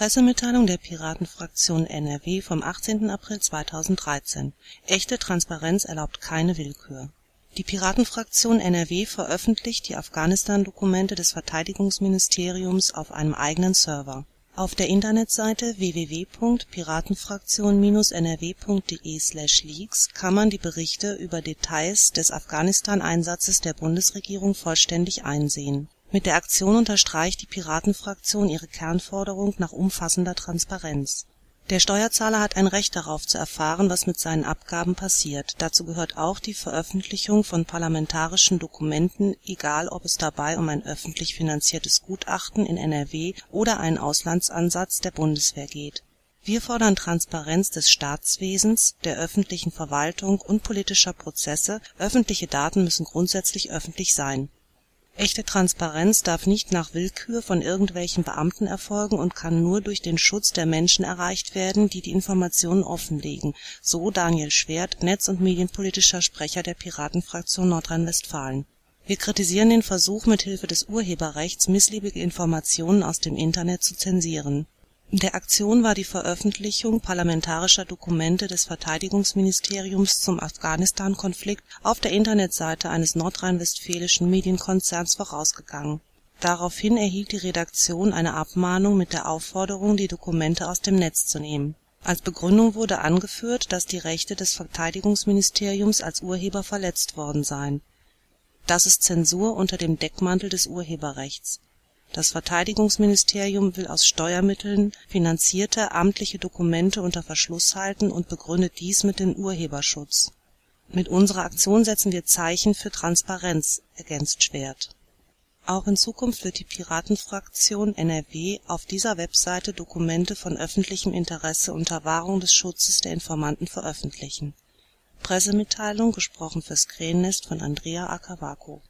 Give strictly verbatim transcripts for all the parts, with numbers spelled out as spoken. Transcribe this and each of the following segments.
Pressemitteilung der Piratenfraktion N R W vom achtzehnten April zweitausenddreizehn. Echte Transparenz erlaubt keine Willkür. Die Piratenfraktion N R W veröffentlicht die Afghanistan-Dokumente des Verteidigungsministeriums auf einem eigenen Server. Auf der Internetseite w w w punkt piratenfraktion Bindestrich n r w punkt d e slash leaks kann man die Berichte über Details des Afghanistan-Einsatzes der Bundesregierung vollständig einsehen. Mit der Aktion unterstreicht die Piratenfraktion ihre Kernforderung nach umfassender Transparenz. Der Steuerzahler hat ein Recht darauf zu erfahren, was mit seinen Abgaben passiert. Dazu gehört auch die Veröffentlichung von parlamentarischen Dokumenten, egal ob es dabei um ein öffentlich finanziertes Gutachten in N R W oder einen Auslandsansatz der Bundeswehr geht. Wir fordern Transparenz des Staatswesens, der öffentlichen Verwaltung und politischer Prozesse. Öffentliche Daten müssen grundsätzlich öffentlich sein. Echte Transparenz darf nicht nach Willkür von irgendwelchen Beamten erfolgen und kann nur durch den Schutz der Menschen erreicht werden, die die Informationen offenlegen, so Daniel Schwert, netz- und medienpolitischer Sprecher der Piratenfraktion Nordrhein-Westfalen. Wir kritisieren den Versuch, mithilfe des Urheberrechts missliebige Informationen aus dem Internet zu zensieren. Der Aktion war die Veröffentlichung parlamentarischer Dokumente des Verteidigungsministeriums zum Afghanistan-Konflikt auf der Internetseite eines nordrhein-westfälischen Medienkonzerns vorausgegangen. Daraufhin erhielt die Redaktion eine Abmahnung mit der Aufforderung, die Dokumente aus dem Netz zu nehmen. Als Begründung wurde angeführt, dass die Rechte des Verteidigungsministeriums als Urheber verletzt worden seien. Das ist Zensur unter dem Deckmantel des Urheberrechts. Das Verteidigungsministerium will aus Steuermitteln finanzierte amtliche Dokumente unter Verschluss halten und begründet dies mit dem Urheberschutz. Mit unserer Aktion setzen wir Zeichen für Transparenz, ergänzt Schwert. Auch in Zukunft wird die Piratenfraktion N R W auf dieser Webseite Dokumente von öffentlichem Interesse unter Wahrung des Schutzes der Informanten veröffentlichen. Pressemitteilung, gesprochen fürs Krähennest von Andrea Akavako.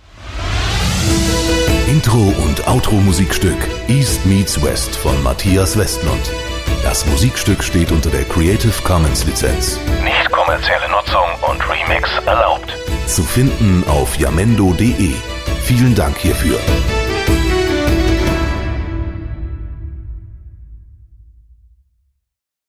Intro- und Outro-Musikstück East Meets West von Matthias Westlund. Das Musikstück steht unter der Creative Commons Lizenz. Nicht kommerzielle Nutzung und Remix erlaubt. Zu finden auf jamendo punkt de. Vielen Dank hierfür.